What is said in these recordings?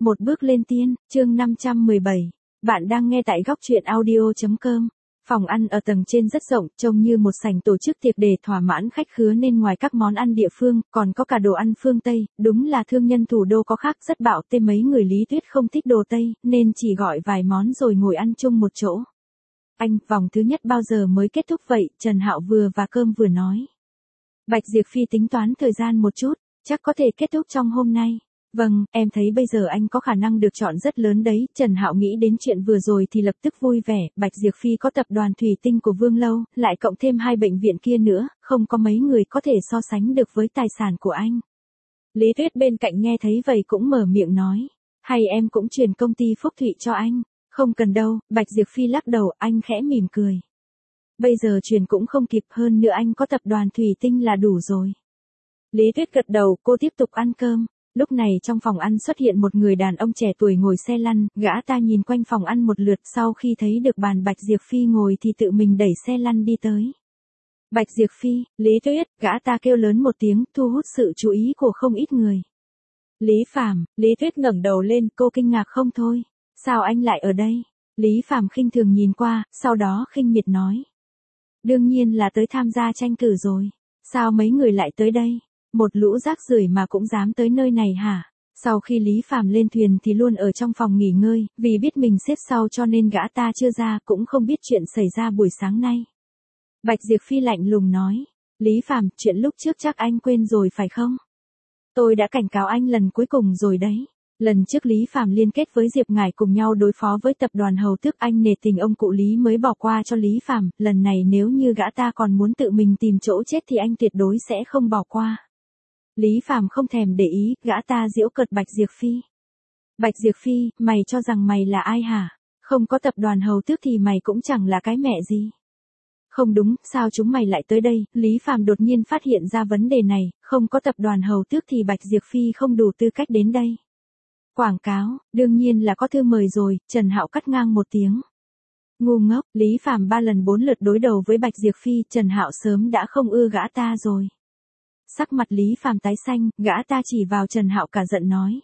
Một bước lên tiên, chương 517. Bạn đang nghe tại góc truyện audio.com. Phòng ăn ở tầng trên rất rộng, trông như một sảnh tổ chức tiệc để thỏa mãn khách khứa nên ngoài các món ăn địa phương, còn có cả đồ ăn phương Tây, đúng là thương nhân thủ đô có khác rất bạo tê. Mấy người Lý Tuyết không thích đồ Tây, nên chỉ gọi vài món rồi ngồi ăn chung một chỗ. Anh, vòng thứ nhất bao giờ mới kết thúc vậy? Trần Hạo vừa và cơm vừa nói. Bạch Diệp Phi tính toán thời gian một chút, chắc có thể kết thúc trong hôm nay. Vâng, em thấy bây giờ anh có khả năng được chọn rất lớn đấy. Trần Hạo nghĩ đến chuyện vừa rồi thì lập tức vui vẻ. Bạch Diệp Phi có tập đoàn thủy tinh của Vương Lâu, lại cộng thêm 2 bệnh viện kia nữa, không có mấy người có thể so sánh được với tài sản của anh. Lý Tuyết bên cạnh nghe thấy vậy cũng mở miệng nói. Hay em cũng chuyển công ty Phúc Thụy cho anh? Không cần đâu, Bạch Diệp Phi lắc đầu. Anh khẽ mỉm cười. Bây giờ chuyển cũng không kịp, hơn nữa anh có tập đoàn thủy tinh là đủ rồi. Lý Tuyết gật đầu, cô tiếp tục ăn cơm. Lúc này trong phòng ăn xuất hiện một người đàn ông trẻ tuổi ngồi xe lăn, gã ta nhìn quanh phòng ăn một lượt, sau khi thấy được bàn Bạch Diệp Phi ngồi thì tự mình đẩy xe lăn đi tới. Bạch Diệp Phi, Lý Tuyết, gã ta kêu lớn một tiếng, thu hút sự chú ý của không ít người. Lý Phàm, Lý Tuyết ngẩng đầu lên, cô kinh ngạc không thôi. Sao anh lại ở đây? Lý Phàm khinh thường nhìn qua, sau đó khinh miệt nói. Đương nhiên là tới tham gia tranh cử rồi. Sao mấy người lại tới đây? Một lũ rác rưởi mà cũng dám tới nơi này hả? Sau khi Lý Phàm lên thuyền thì luôn ở trong phòng nghỉ ngơi, vì biết mình xếp sau cho nên gã ta chưa ra, cũng không biết chuyện xảy ra buổi sáng nay. Bạch Diệp Phi lạnh lùng nói. Lý Phàm, chuyện lúc trước chắc anh quên rồi phải không? Tôi đã cảnh cáo anh lần cuối cùng rồi đấy. Lần trước Lý Phàm liên kết với Diệp Ngải cùng nhau đối phó với tập đoàn Hầu Tước, anh nể tình ông cụ Lý mới bỏ qua cho Lý Phàm, lần này nếu như gã ta còn muốn tự mình tìm chỗ chết thì anh tuyệt đối sẽ không bỏ qua. Lý Phàm không thèm để ý, gã ta giễu cợt Bạch Diệp Phi. Bạch Diệp Phi, mày cho rằng mày là ai hả? Không có tập đoàn Hầu Tước thì mày cũng chẳng là cái mẹ gì. Không đúng, sao chúng mày lại tới đây? Lý Phàm đột nhiên phát hiện ra vấn đề này, không có tập đoàn Hầu Tước thì Bạch Diệp Phi không đủ tư cách đến đây. Quảng cáo, đương nhiên là có thư mời rồi, Trần Hạo cắt ngang một tiếng. Ngu ngốc, Lý Phàm 3 lần 4 lượt đối đầu với Bạch Diệp Phi, Trần Hạo sớm đã không ưa gã ta rồi. Sắc mặt Lý Phàm tái xanh, gã ta chỉ vào Trần Hạo cả giận nói.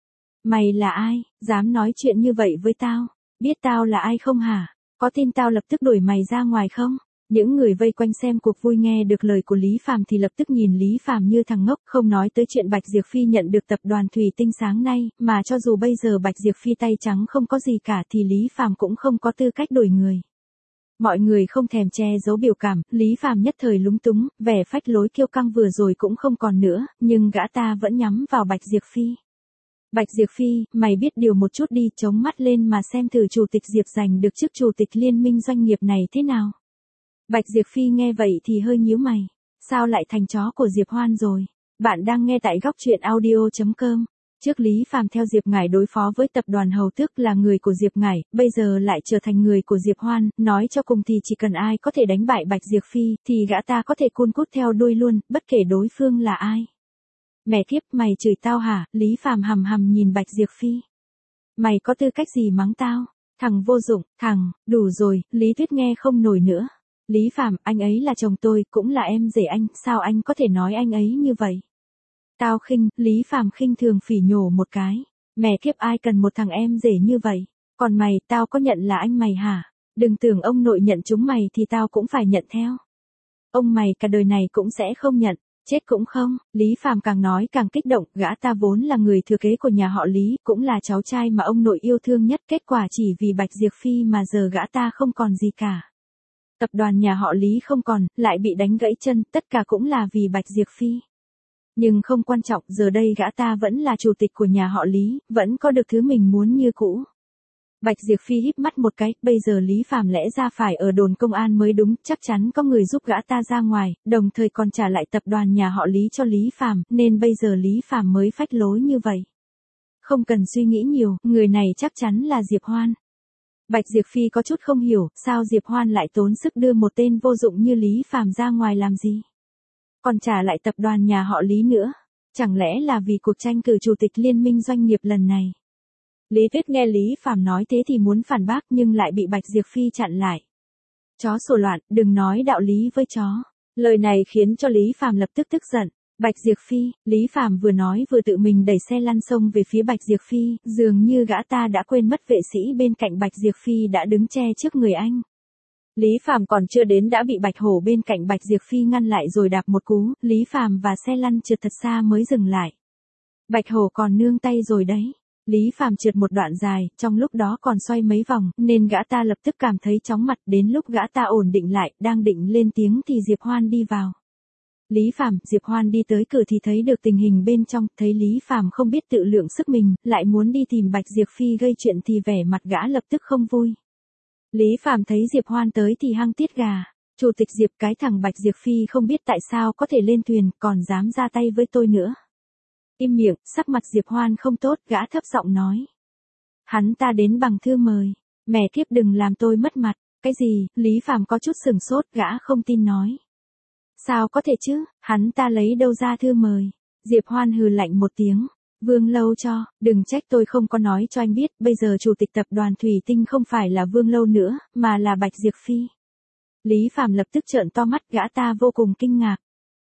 Mày là ai, dám nói chuyện như vậy với tao? Biết tao là ai không hả? Có tin tao lập tức đuổi mày ra ngoài không? Những người vây quanh xem cuộc vui nghe được lời của Lý Phàm thì lập tức nhìn Lý Phàm như thằng ngốc, không nói tới chuyện Bạch Diệp Phi nhận được tập đoàn thủy tinh sáng nay, mà cho dù bây giờ Bạch Diệp Phi tay trắng không có gì cả thì Lý Phàm cũng không có tư cách đuổi người. Mọi người không thèm che giấu biểu cảm, Lý Phàm nhất thời lúng túng, vẻ phách lối kiêu căng vừa rồi cũng không còn nữa, nhưng gã ta vẫn nhắm vào Bạch Diệp Phi. Bạch Diệp Phi, mày biết điều một chút đi, chống mắt lên mà xem thử chủ tịch Diệp giành được chức chủ tịch liên minh doanh nghiệp này thế nào. Bạch Diệp Phi nghe vậy thì hơi nhíu mày. Sao lại thành chó của Diệp Hoan rồi? Bạn đang nghe tại góc truyện audio.com. Trước Lý Phàm theo Diệp Ngải đối phó với tập đoàn Hầu Tước là người của Diệp Ngải, bây giờ lại trở thành người của Diệp Hoan, nói cho cùng thì chỉ cần ai có thể đánh bại Bạch Diệp Phi, thì gã ta có thể cun cút theo đuôi luôn, bất kể đối phương là ai. Mẹ kiếp, mày chửi tao hả? Lý Phàm hầm hầm nhìn Bạch Diệp Phi. Mày có tư cách gì mắng tao? Thằng vô dụng, thằng, đủ rồi, Lý Tuyết nghe không nổi nữa. Lý Phàm, anh ấy là chồng tôi, cũng là em rể anh, sao anh có thể nói anh ấy như vậy? Tao khinh, Lý Phàm khinh thường phỉ nhổ một cái. Mẹ kiếp, ai cần một thằng em rể như vậy? Còn mày, tao có nhận là anh mày hả? Đừng tưởng ông nội nhận chúng mày thì tao cũng phải nhận theo. Ông mày cả đời này cũng sẽ không nhận, chết cũng không. Lý Phàm càng nói càng kích động, gã ta vốn là người thừa kế của nhà họ Lý, cũng là cháu trai mà ông nội yêu thương nhất, kết quả chỉ vì Bạch Diệp Phi mà giờ gã ta không còn gì cả. Tập đoàn nhà họ Lý không còn, lại bị đánh gãy chân, tất cả cũng là vì Bạch Diệp Phi. Nhưng không quan trọng, giờ đây gã ta vẫn là chủ tịch của nhà họ Lý, vẫn có được thứ mình muốn như cũ. Bạch Diệp Phi híp mắt một cái, bây giờ Lý Phàm lẽ ra phải ở đồn công an mới đúng, chắc chắn có người giúp gã ta ra ngoài, đồng thời còn trả lại tập đoàn nhà họ Lý cho Lý Phàm, nên bây giờ Lý Phàm mới phách lối như vậy. Không cần suy nghĩ nhiều, người này chắc chắn là Diệp Hoan. Bạch Diệp Phi có chút không hiểu, sao Diệp Hoan lại tốn sức đưa một tên vô dụng như Lý Phàm ra ngoài làm gì? Còn trả lại tập đoàn nhà họ Lý nữa. Chẳng lẽ là vì cuộc tranh cử chủ tịch liên minh doanh nghiệp lần này? Lý Tuyết nghe Lý Phàm nói thế thì muốn phản bác nhưng lại bị Bạch Diệp Phi chặn lại. Chó sủa loạn, đừng nói đạo lý với chó. Lời này khiến cho Lý Phàm lập tức tức giận. Bạch Diệp Phi, Lý Phàm vừa nói vừa tự mình đẩy xe lăn xông về phía Bạch Diệp Phi, dường như gã ta đã quên mất vệ sĩ bên cạnh Bạch Diệp Phi đã đứng che trước người anh. Lý Phàm còn chưa đến đã bị Bạch Hổ bên cạnh Bạch Diệp Phi ngăn lại rồi đạp một cú, Lý Phàm và xe lăn trượt thật xa mới dừng lại. Bạch Hổ còn nương tay rồi đấy. Lý Phàm trượt một đoạn dài, trong lúc đó còn xoay mấy vòng, nên gã ta lập tức cảm thấy chóng mặt, đến lúc gã ta ổn định lại, đang định lên tiếng thì Diệp Hoan đi vào. Lý Phàm, Diệp Hoan đi tới cửa thì thấy được tình hình bên trong, thấy Lý Phàm không biết tự lượng sức mình, lại muốn đi tìm Bạch Diệp Phi gây chuyện thì vẻ mặt gã lập tức không vui. Lý Phàm thấy Diệp Hoan tới thì hăng tiết gà. Chủ tịch Diệp, cái thằng Bạch Diệp Phi không biết tại sao có thể lên thuyền, còn dám ra tay với tôi nữa. Im miệng, sắc mặt Diệp Hoan không tốt, gã thấp giọng nói. Hắn ta đến bằng thư mời. Mẹ kiếp, đừng làm tôi mất mặt. Cái gì? Lý Phàm có chút sừng sốt, gã không tin nói. Sao có thể chứ, hắn ta lấy đâu ra thư mời. Diệp Hoan hừ lạnh một tiếng. Vương Lâu cho, đừng trách tôi không có nói cho anh biết, bây giờ chủ tịch tập đoàn Thủy Tinh không phải là Vương Lâu nữa, mà là Bạch Diệp Phi. Lý Phàm lập tức trợn to mắt, gã ta vô cùng kinh ngạc.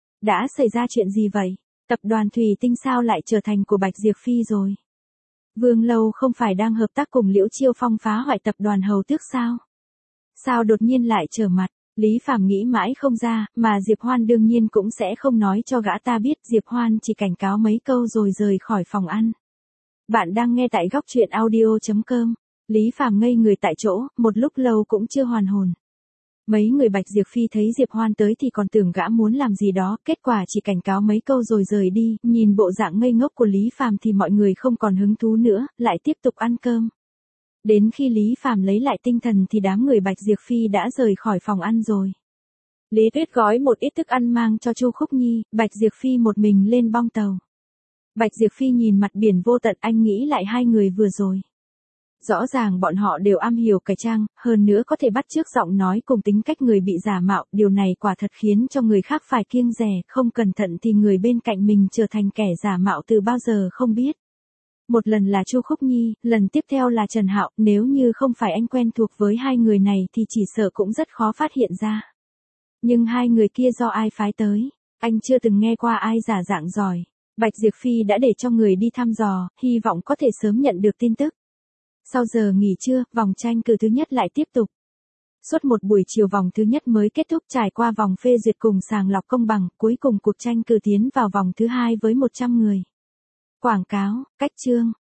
Đã xảy ra chuyện gì vậy? Tập đoàn Thủy Tinh sao lại trở thành của Bạch Diệp Phi rồi? Vương Lâu không phải đang hợp tác cùng Liễu Chiêu Phong phá hoại tập đoàn Hầu Tước sao? Sao đột nhiên lại trở mặt? Lý Phàm nghĩ mãi không ra, mà Diệp Hoan đương nhiên cũng sẽ không nói cho gã ta biết, Diệp Hoan chỉ cảnh cáo mấy câu rồi rời khỏi phòng ăn. Bạn đang nghe tại góc truyện audio.com. Lý Phàm ngây người tại chỗ, một lúc lâu cũng chưa hoàn hồn. Mấy người Bạch Diệp Phi thấy Diệp Hoan tới thì còn tưởng gã muốn làm gì đó, kết quả chỉ cảnh cáo mấy câu rồi rời đi, nhìn bộ dạng ngây ngốc của Lý Phàm thì mọi người không còn hứng thú nữa, lại tiếp tục ăn cơm. Đến khi Lý Phàm lấy lại tinh thần thì đám người Bạch Diệp Phi đã rời khỏi phòng ăn rồi. Lý Tuyết gói một ít thức ăn mang cho Chu Khúc Nhi, Bạch Diệp Phi một mình lên bong tàu. Bạch Diệp Phi nhìn mặt biển vô tận, anh nghĩ lại hai người vừa rồi. Rõ ràng bọn họ đều am hiểu cải trang, hơn nữa có thể bắt chước giọng nói cùng tính cách người bị giả mạo, điều này quả thật khiến cho người khác phải kiêng dè, không cẩn thận thì người bên cạnh mình trở thành kẻ giả mạo từ bao giờ không biết. Một lần là Chu Khúc Nhi, lần tiếp theo là Trần Hạo, nếu như không phải anh quen thuộc với hai người này thì chỉ sợ cũng rất khó phát hiện ra. Nhưng hai người kia do ai phái tới? Anh chưa từng nghe qua ai giả dạng giỏi. Bạch Diệp Phi đã để cho người đi thăm dò, hy vọng có thể sớm nhận được tin tức. Sau giờ nghỉ trưa, vòng tranh cử thứ nhất lại tiếp tục. Suốt một buổi chiều vòng thứ nhất mới kết thúc, trải qua vòng phê duyệt cùng sàng lọc công bằng, cuối cùng cuộc tranh cử tiến vào vòng thứ hai với 100 người. Quảng cáo, cách chương,